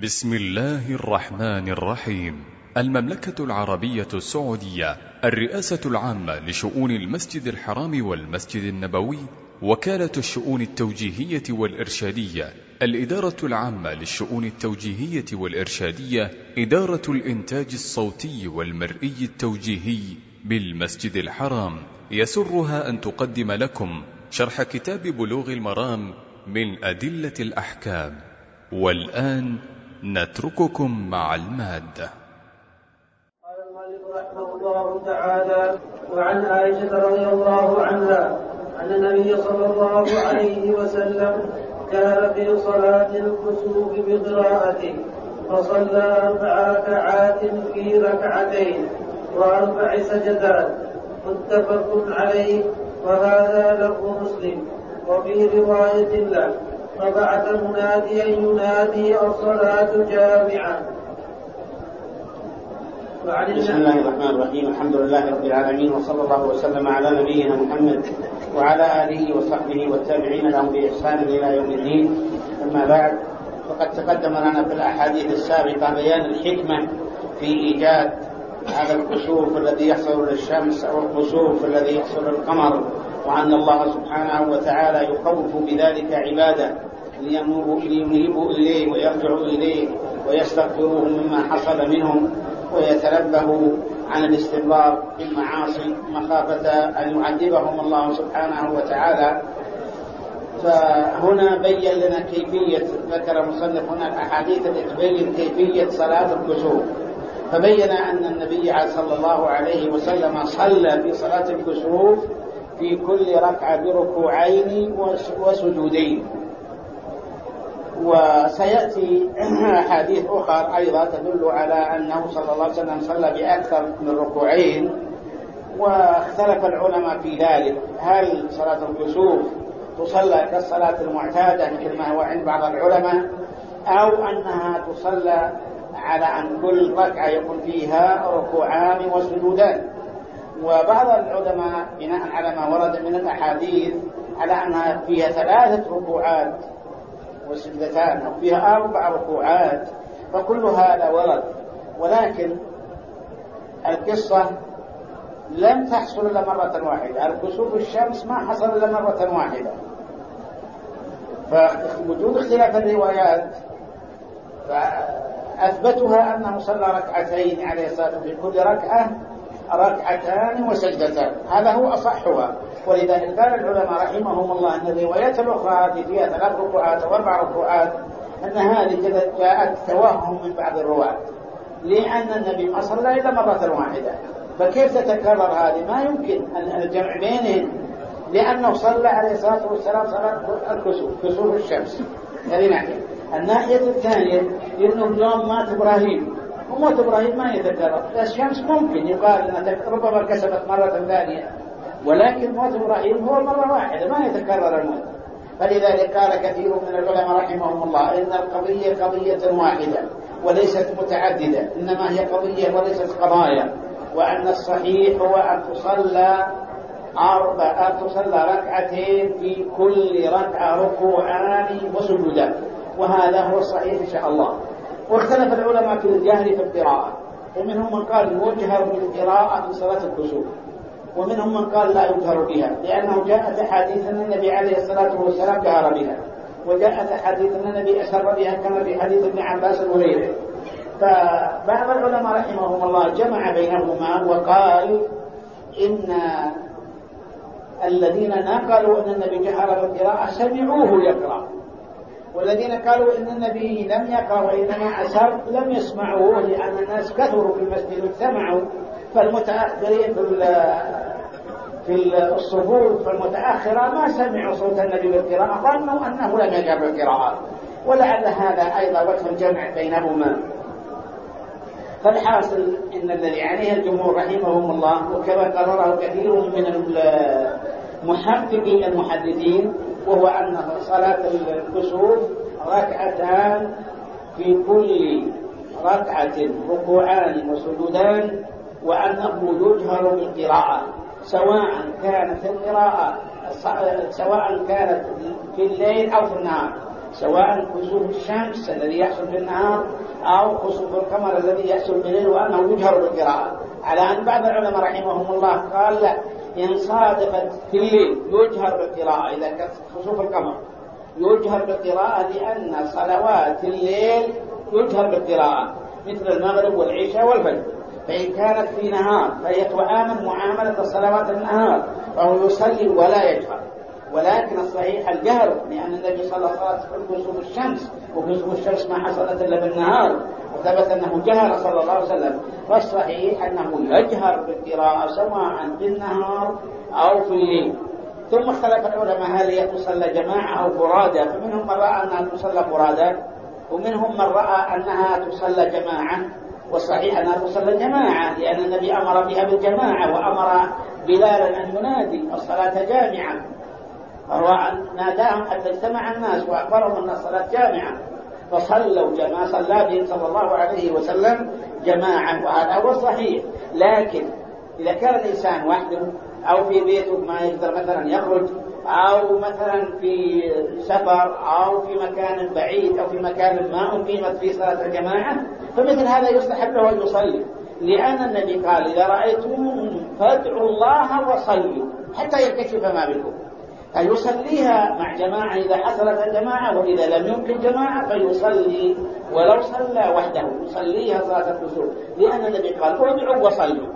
بسم الله الرحمن الرحيم. المملكة العربية السعودية، الرئاسة العامة لشؤون المسجد الحرام والمسجد النبوي، وكالة الشؤون التوجيهية والإرشادية، الإدارة العامة للشؤون التوجيهية والإرشادية، إدارة الإنتاج الصوتي والمرئي التوجيهي بالمسجد الحرام، يسرها أن تقدم لكم شرح كتاب بلوغ المرام من أدلة الأحكام. والآن نترككم مع المادة. قال المؤلف رحمه الله تعالى: وعن عائشة رضي الله عنها أن النبي صلى الله عليه وسلم كان في صلاة الكسوف بقراءته فصلى 4 ركعات في ركعتين و4 سجدات، متفق عليه، وهذا لفظ مسلم. وفي رواية له: فبعث مناديا ينادي الصلاة جامعة. بسم الله الرحمن الرحيم. الحمد لله رب العالمين، وصلى الله وسلم على نبينا محمد وعلى آله وصحبه والتابعين لهم بإحسان إلى يوم الدين. أما بعد، فقد تقدم لنا في الأحاديث السابقة بيان الحكمة في إيجاد هذا الكسوف الذي يحصل للشمس أو الكسوف الذي يحصل للقمر، وأن الله سبحانه وتعالى يخوف بذلك عباده لينيبوا إليه ويرجعوا إليه ويستغفروه مما حصل منهم، ويتنبهوا عن الاستمرار في المعاصي مخافة أن يعذبهم الله سبحانه وتعالى. فهنا بين لنا كيفية، ذكر مصنف هنا الأحاديث التي تبين كيفية صلاة الكسوف، فبين أن النبي صلى الله عليه وسلم صلى في صلاة الكسوف في كل ركعة بركوعين وسجودين. وسيأتي حديث أخر أيضا تدل على أنه صلى الله عليه وسلم صلى بأكثر من ركوعين، واختلف العلماء في ذلك: هل صلاة الكسوف تصلى كالصلاة المعتادة مثل ما هو عند بعض العلماء، أو أنها تصلى على أن كل ركعة يكون فيها ركوعان وسجودان. وبعض العلماء بناء على ما ورد من الأحاديث على أنها فيها 3 ركوعات وسجدتان، أو فيها 4 ركوعات، فكل هذا ورد. ولكن القصة لم تحصل إلا مرة واحدة، الكسوف الشمس ما حصل إلا مرة واحدة، فوجود اختلاف الروايات فأثبتها أنه صلى ركعتين عليه الصلاة والسلام، في كل ركعة 2 وسجدتان، هذا هو أصحها. ولذلك قال العلماء رحمهم الله أن الروايات الأخرى التي فيها 3 ركوعات و4 ركوعات أن هذه جاءت توهم من بعض الرواة، لأن النبي ما صلى إلا مرة واحدة، فكيف تتكرر هذه؟ ما يمكن الجمع بينهم، لأنه صلى عليه الصلاة والسلام صلاة الكسوف، كسوف الشمس. هذه ناحية. الناحية الثانية إنه يوم مات إبراهيم، وموت إبراهيم ما يتكرر، الشمس ممكن يقال أنها ربما كسبت مرة ثانية، ولكن موت إبراهيم هو مرة واحدة ما يتكرر الموت. فلذلك قال كثير من العلماء رحمهم الله إن القضية قضية واحدة وليست متعددة، إنما هي قضية وليست قضايا، وأن الصحيح هو أن تصلى ركعتين في كل ركعة ركوعان وسجودان، وهذا هو الصحيح إن شاء الله. واختلف العلماء في الجهر في القراءة، ومنهم من قال يجهر بالقراءة في صلاة الكسوف، ومنهم من قال لا يجهر بها، لأنه جاءت أحاديث أن النبي عليه الصلاة والسلام جهر بها، وجاءت أحاديث أن النبي أسر بها كما في حديث ابن عباس وغيره. فبعض العلماء رحمهم الله جمع بينهما وقال إن الذين نقلوا أن النبي جهر بالقراءة سمعوه يقرأ، والذين قالوا إن النبي لم يقرأ وإنما أسر لم يسمعوه، لأن الناس كثروا في المسجد واجتمعوا، فالمتأخرين في الصفوف المتأخرة ما سمعوا صوت النبي بالقراءة، ظنوا أنه لم يجهر بالقراءة، ولعل هذا أيضا وجه الجمع بينهما. فالحاصل إن الذي عليه الجمهور رحمهم الله، وكما قرره كثير من المحدثين، وهو أن صلاة الكسوف 2 في كل ركعة ركوعان وسجودان، وأنه يجهر بالقراءة سواء كانت القراءة في الليل أو في النهار، سواء كسوف الشمس الذي يحصل في النهار أو كسوف القمر الذي يحصل بالليل، وأنه يجهر بالقراءة. على أن بعض العلماء رحمهم الله قال لا، إن صادفت في الليل يجهر بالقراءة، إذا كان كسوف القمر يجهر بالقراءة، لأن صلوات الليل يجهر بالقراءة مثل المغرب والعشاء والفجر. فإن كانت في نهار فهي تعامل معاملة صلوات النهار، فهو يصلي ولا يجهر. ولكن الصحيح الجهر، لأن النبي صلى الله عليه وسلم كسوف الشمس، وكسوف الشمس ما حصلت إلا بالنهار، وثبت أنه جهر صلى الله عليه وسلم. فالصحيح أنه يجهر بالقراءة سواء في النهار أو في الليل. ثم اختلف العلماء هل هي تصلى جماعة أو فرادى، فمنهم من رأى أنها تصلى فرادى، ومنهم من رأى أنها تصلى جماعة. والصحيح أنها تصلى جماعة، لأن النبي أمر بها بالجماعة، وأمر بلالا أن ينادي الصلاة جامعة، ناداهم حتى اجتمع الناس وأخبرهم أن الصلاة جامعة، فصلوا جماعة، صلى بهم صلى الله عليه وسلم جماعة، وهذا هو الصحيح. لكن إذا كان الإنسان وحده أو في بيته ما يقدر مثلا يخرج، أو مثلا في سفر، أو في مكان بعيد، أو في مكان ما أقيمت فيه صلاة الجماعة، فمثل هذا يستحب له أن يصلي، لأن النبي قال إذا رأيتم فادعوا الله وصلوا حتى يكشف ما بكم. فيصليها مع جماعة إذا حصلت الجماعة، وإذا لم يمكن جماعة فيصلي ولو صلى وحده، يصليها صلاة الكسوف، لأن النبي قال ادعوا وصلوا،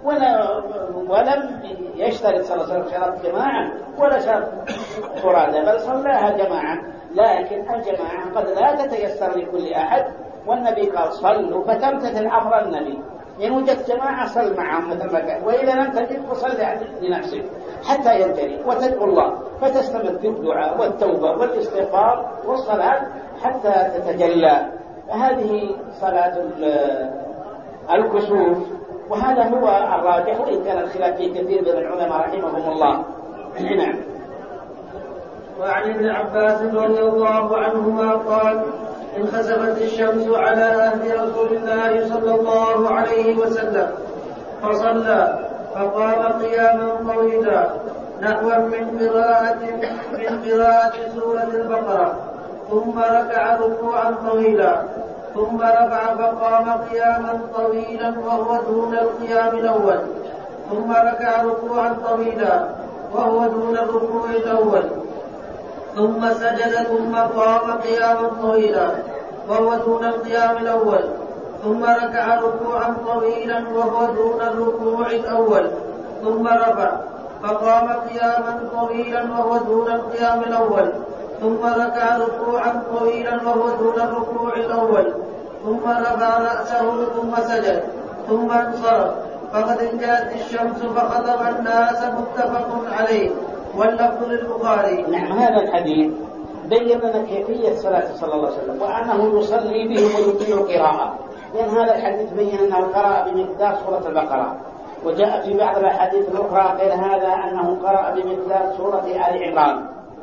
ولم يشترط صلى الله عليه وسلم شرط جماعة ولا شرط فرادى، بل صلاها جماعة. لكن الجماعة قد لا تتيسر لكل أحد، والنبي قال صلوا، فتمتثل أمر النبي. إن وجدت جماعة صل معهم مثل ما كان، وإذا لم تجد فصل لنفسك حتى ينتهي، وتدعو الله، فتستمر في الدعاء والتوبة والاستغفار والصلاة حتى تتجلى. هذه صلاة الكسوف، وهذا هو الراجح، وإن كان الخلاف فيه كثير من العلماء رحمهم الله. نعم. وعن ابن عباس رضي الله عنهما قال انخسفت الشمس على عهد رسول الله صلى الله عليه وسلم فصلى، فقام قياما طويلا نحوا من قراءة سورة البقرة، ثم ركع ركوعا طويلا، ثم رفع فقام قياما طويلا وهو دون القيام الأول، ثم ركع ركوعا طويلا وهو دون الركوع الأول، ثم سجد، ثم قام قياما طويلا وهو دون القيام الأول، ثم ركع ركوعا طويلا وهو دون الركوع الأول، ثم رفع فقام قياما طويلا وهو دون القيام الأول، ثم ركع ركوعا طويلا وهو دون الركوع الأول، ثم رفع رأسه ثم سجد، ثم انصرف. فقد انجلت الشمس فخطب الناس، متفق عليه، واللفظ للبخاري. نعم، هذا الحديث بين لنا كيفية صلاة صلى الله عليه وسلم، وأنه يصلي بهم ويطيل قراءة، لأن هذا الحديث بين أنه قرأ بمقدار سورة البقرة، وجاء في بعض الأحاديث الأخرى غير هذا أنه قرأ بمقدار سورة آل عمران.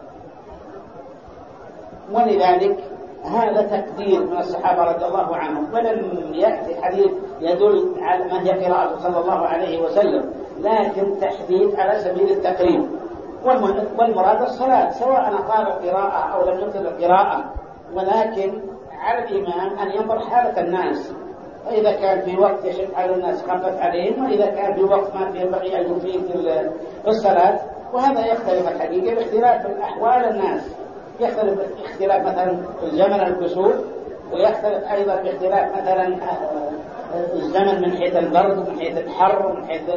ولذلك هذا تقدير من الصحابة رضي الله عنهم، ولم يأتي حديث يدل على ما هي قراءة صلى الله عليه وسلم، لكن تحديث على سبيل التقريب. والمراد الصلاة، سواء قال القراءة أو لم يقل القراءة، ولكن على الإمام أن ينظر حالة الناس، فإذا كان في وقت يشق على الناس خفت عليهم، وإذا كان في وقت ما ينبغي أن يفيد الصلاة. وهذا يختلف الحقيقة باختلاف الأحوال الناس، يختلف باختلاف مثلا الزمن الكسوف، ويختلف أيضا باختلاف مثلا الزمن من حيث البرد ومن حيث الحر ومن حيث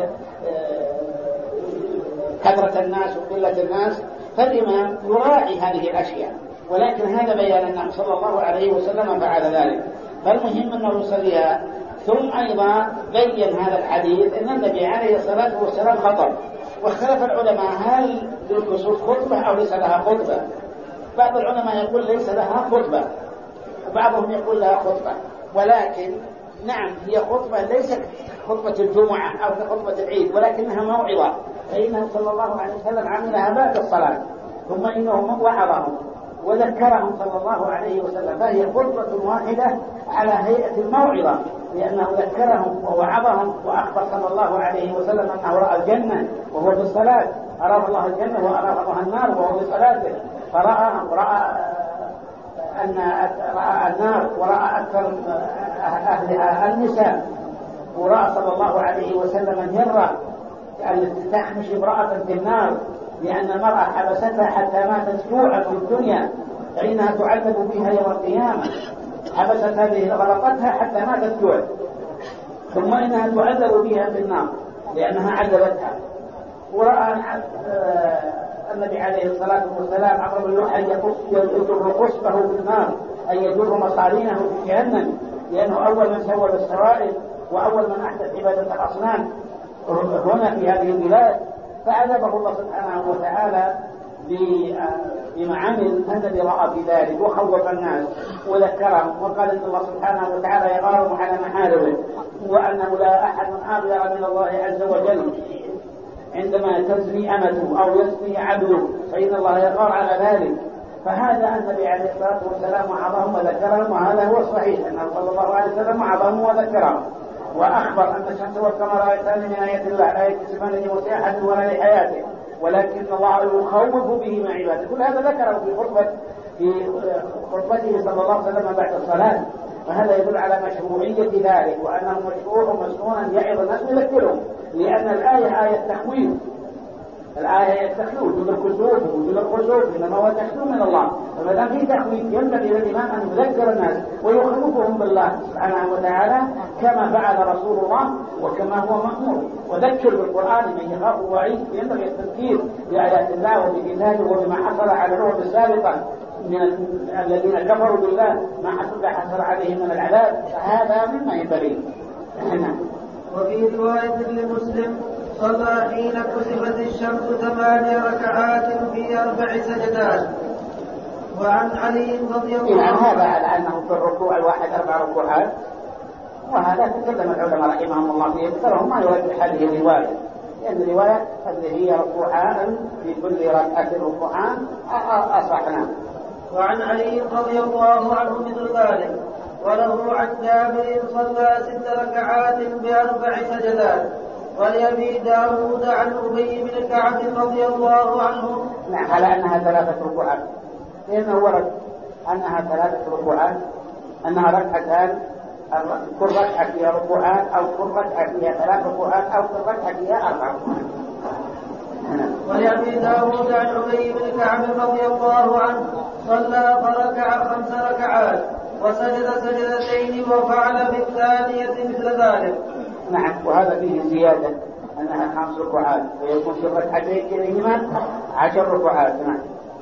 كثرة الناس وقلة الناس. فالإمام يراعي هذه الأشياء، ولكن هذا بيان أنه صلى الله عليه وسلم فعل ذلك، فالمهم أنه يصليها. ثم أيضا بين هذا الحديث أن النبي عليه الصلاة والسلام خطب، واختلف العلماء هل للكسوف خطبة أو ليس لها خطبة. بعض العلماء يقول ليس لها خطبة، وبعضهم يقول لها خطبة، ولكن نعم هي خطبة ليست خطبة الجمعة أو خطبة العيد، ولكنها موعظة، فإنه صلى الله عليه وسلم عملها بعد الصلاة، ثم إنه وعظهم وذكرهم صلى الله عليه وسلم، فهي خطبة واحدة على هيئة الموعظة، لأنه ذكرهم ووعظهم، وأخبر صلى الله عليه وسلم أنه رأى الجنة وهو في الصلاة، أراه الله الجنة وأراه الله النار وهو في صلاته، فرأى رأى النار ورأى أكثر أهلها النساء، ورأى صلى الله عليه وسلم الهرة التي تحمش امرأة في النار لأن المرأة حبستها حتى ماتت جوعا في الدنيا فإنها تعذب بها يوم القيامة. حبست هذه غلطتها حتى ماتت جوعا، ثم إنها تعذب بها في النار لأنها عذبتها. ورأى النبي عليه الصلاة والسلام عمرو بن لحي يجر قصبه في النار، أي يجر مصارينه في جهنم، لأنه أول من سوى السرائر وأول من أحدث عبادة الأصنام هنا في هذه البلاد. فعذبه الله سبحانه وتعالى بما عمل. الذي رأى في ذلك وخوف الناس وذكرهم وقال إن الله سبحانه وتعالى يغارم على محارمه، وأنه لا أحد أغير من الله عز وجل عندما تزني أمته أو يزني عبده فإن الله يغار على ذلك. فهذا النبي عليه الصلاة والسلام وعظهم وذكرهم، وهذا هو الصحيح أنه صلى الله عليه وسلم وعظهم وذكرهم، وأخبر أن الشمس والقمر آيتان من آيات الله لا يكتسبان لموت أحد ولا لحياته ولكن الله يخوف بهما عباده. كل هذا ذكره في خطبته صلى الله عليه وسلم بعد الصلاة. فهذا يدل على مشروعية ذلك وأنه مشروع مسنون يعظ الناس ويذكرهم، لأن الآية آية تخويف. الآية آية تخويف، وجود الكسوف وجود الخسوف إنما هو تخويف من الله. فما دام في تخويف ينبغي للإمام أن يذكر الناس ويخوفهم بالله سبحانه وتعالى كما فعل رسول الله وكما هو مأمور. وذكر بالقرآن من يخاف وعيد. ينبغي التذكير بآيات الله وبكتابه وبما حصل على الأمم السابقة من الذين كفروا بالله ما حصل عليهم من العذاب، فهذا مما ينبغي. وفي رواية لمسلم صلى حين كسفت الشمس 8 ركعات في 4 سجدات. وعن علي رضي الله عنه هذا على أنه في الركوع الواحد 4 ركوعات، وهذا تكلم العلماء رحمهم الله فيه أكثرهم ما يرجح هذه الرواية، لأن الرواية التي هي ركوعان في كل ركعة ركوعان أصحنا. وعن علي رضي الله عنه مثل ذلك. وله عن جابر صلى 6 ركعات ب4 سجدات. ولأبي داود عن أبي بن كعب رضي الله عنه على أنها 3 ركوعات، لأنه ورد أنها 3 ركوعات، أنها ركعتان، كل ركعة فيها ركوعات أو كل ركعة فيها 3 ركوعات أو كل ركعة فيها 4 ركوعات. ولأبي داود عن أبي بن كعب رضي الله عنه صلى فركع 5 ركعات وسجد سجدتين وفعل في الثانية مثل ذلك. نعم، وهذا فيه زيادة أنها 5 ركوعات ويكون في الركعتين كليهما 10 ركوعات. نعم.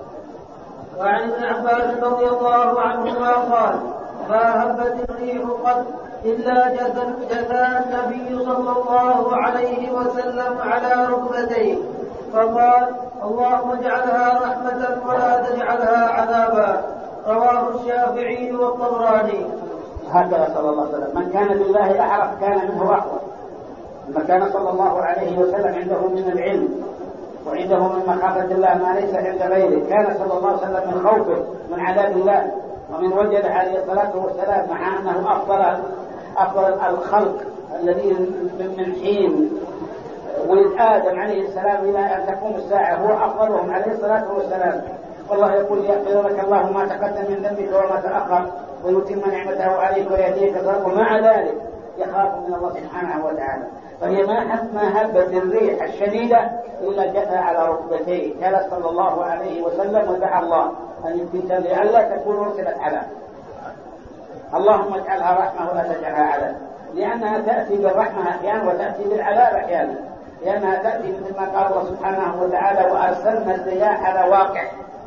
وعن ابن عباس رضي الله عنهما قال ما هبت الريح قط إلا جثى النبي صلى الله عليه وسلم على ركبتيه فقال اللهم اجعلها رحمة ولا تجعلها عذابا. رواه الشافعي والطبراني. هكذا صلى الله عليه وسلم، من كان بالله أعرف كان منه أقوى. ما كان صلى الله عليه وسلم عنده من العلم وعنده من مخافة الله ما ليس عند غيره. كان صلى الله عليه وسلم من خوفه من عذاب الله، ومن وجد عليه الصلاة والسلام مع أنه أفضل الخلق الذي من حين ولد آدم عليه السلام إلى أن تقوم الساعة هو أفضلهم عليه الصلاة والسلام. والله يقول يغفر لك الله ما تقدم من ذنبك وما تأخر ويتم نعمته عليك ويهديك صراطا، ومع ذلك يخاف من الله سبحانه وتعالى. فهي ما هبت الريح الشديدة إلا جثى على ركبتيه. جلس صلى الله عليه وسلم ودعا الله أن يمكن لئلا تكون مرسلة عذاب. اللهم اجعلها رحمة ولا تجعلها عذاب، لأنها تأتي بالرحمة أحيانا وتأتي بالعذاب أحيانا، لأنها تأتي مثل ما قال الله سبحانه وتعالى وأرسلنا الرياح على واقع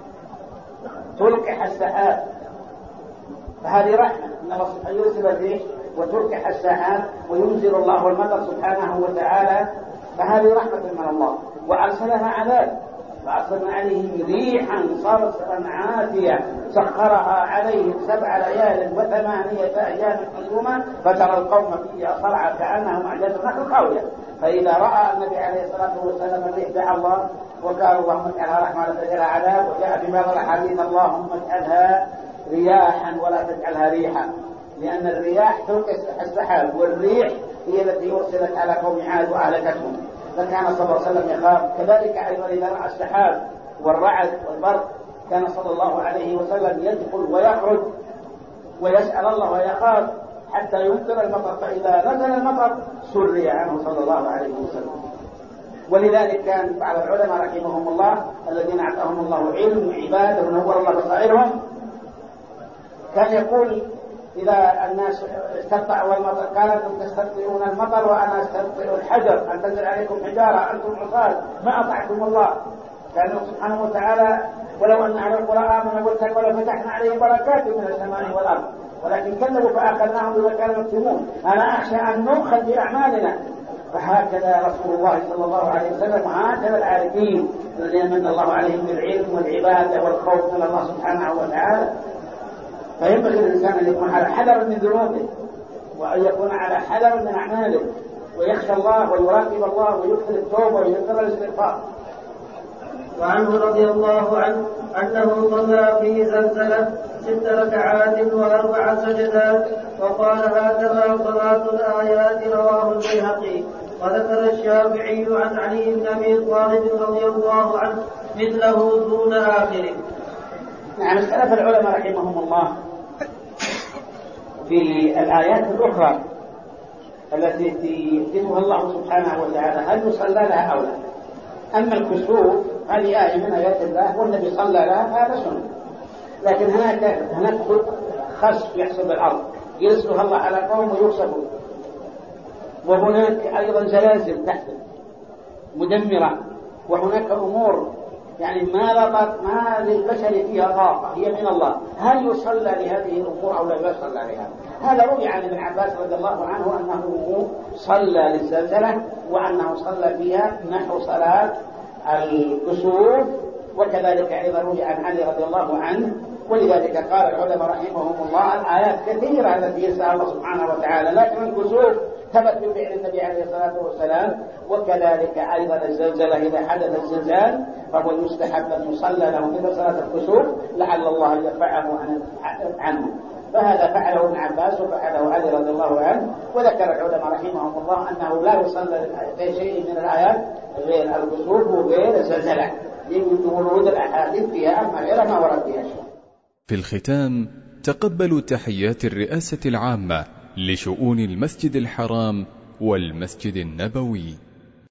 تلقح السحاب. فهذه رحمة أن الله سبحانه يرسل الريح وتلقح السحاب وينزل الله المطر سبحانه وتعالى، فهذه رحمة من الله. وأرسلها عذاب، فأرسلنا عليهم ريحا صرصرا عاتية سخرها عليهم 7 ليال و8 أيام حسوما فترى القوم فيها صرعى كأنهم أعجاز نخل خاوية. فإذا رأى النبي عليه الصلاة والسلام الريح دعا الله وقال اللهم اجعلها رحمة ولا تجعلها عذاب. وجاء في بعض الأحاديث اللهم اجعلها رياحا ولا تجعلها ريحا، لأن الرياح تلقي السحاب والريح هي التي أرسلت على قوم عاد وأهلكتهم. فكان صلى الله عليه وسلم يخاف. كذلك أيضا إذا رأى السحاب والرعد والبرق كان صلى الله عليه وسلم يدخل ويخرج ويسأل الله ويخاف حتى يمطر المطر، فإذا نزل المطر سري عنه صلى الله عليه وسلم. ولذلك كان بعض العلماء رحمهم الله الذين أعطاهم الله علم وعبادة ونور الله بصائرهم كان يقول إذا الناس استطاعوا المطر قال أنتم تستطيعون المطر وأنا أستطيع الحجر، أن تنزل عليكم حجارة أنتم عصاة ما أطعتم الله. كان سبحانه وتعالى ولو أن أهل القرى آمنوا واتقوا لفتحنا عليهم بركات من السماء والأرض ولكن كذبوا فأخذناهم بما كانوا يكتمون. أنا أخشى أن نؤخذ بأعمالنا. فهكذا رسول الله صلى الله عليه وسلم وهكذا العارفين الذين من الله عليهم بالعلم والعبادة والخوف من الله سبحانه وتعالى. فينبغي الإنسان أن يكون على حذر من ذنوبه وأن يكون على حذر من أعماله ويخشى الله ويراقب الله ويكثر التوبة ويكثر الاستغفار. وعنه رضي الله عنه أنه صلى في زلزلة 6 ركعات و4 سجدات وقال هكذا صلاة الآيات رواه البيهقي. وذكر الشافعي عن علي بن أبي طالب رضي الله عنه مثله دون آخره. نعم، اختلف العلماء رحمهم الله في الآيات الأخرى التي يكتبها الله سبحانه وتعالى هل يصلى لها أو لا. أما الكسوف هذه آية من آيات الله والنبي صلى لها هذا سنة، لكن هناك خسف يحصل بالأرض يرسلها الله على قوم ويخسفوا، وهناك أيضا زلازل تحت مدمرة، وهناك أمور يعني ما للبشر فيها طاقة هي من الله. هل يصلى لهذه الأمور أو لا يصلى لها؟ هذا روي عن ابن عباس رضي الله عنه أنه صلى للزلزلة وأنه صلى فيها نحو صلاة الكسوف، وكذلك أيضا روي عن علي رضي الله عنه. ولذلك قال العلماء رحمهم الله الآيات كثيرة التي يسأل الله سبحانه وتعالى، لكن الكسوف ثبت بفعل النبي عليه الصلاة والسلام. وكذلك أيضا الزلزلة إذا حدث الزلزال فهو المستحب أن يصلى له مثل صلاة الكسوف لعل الله يرفعه عنه. فهذا فعله ابن عباس وفعله علي رضي الله عنه. وذكر العلماء رحمهم الله أنه لا يصلى في شيء من الآيات غير الكسوف وغير الزلزلة لورود الأحاديث فيها، أما غير ما ورد فيها شيء. في الختام تقبلوا تحيات الرئاسة العامة لشؤون المسجد الحرام والمسجد النبوي.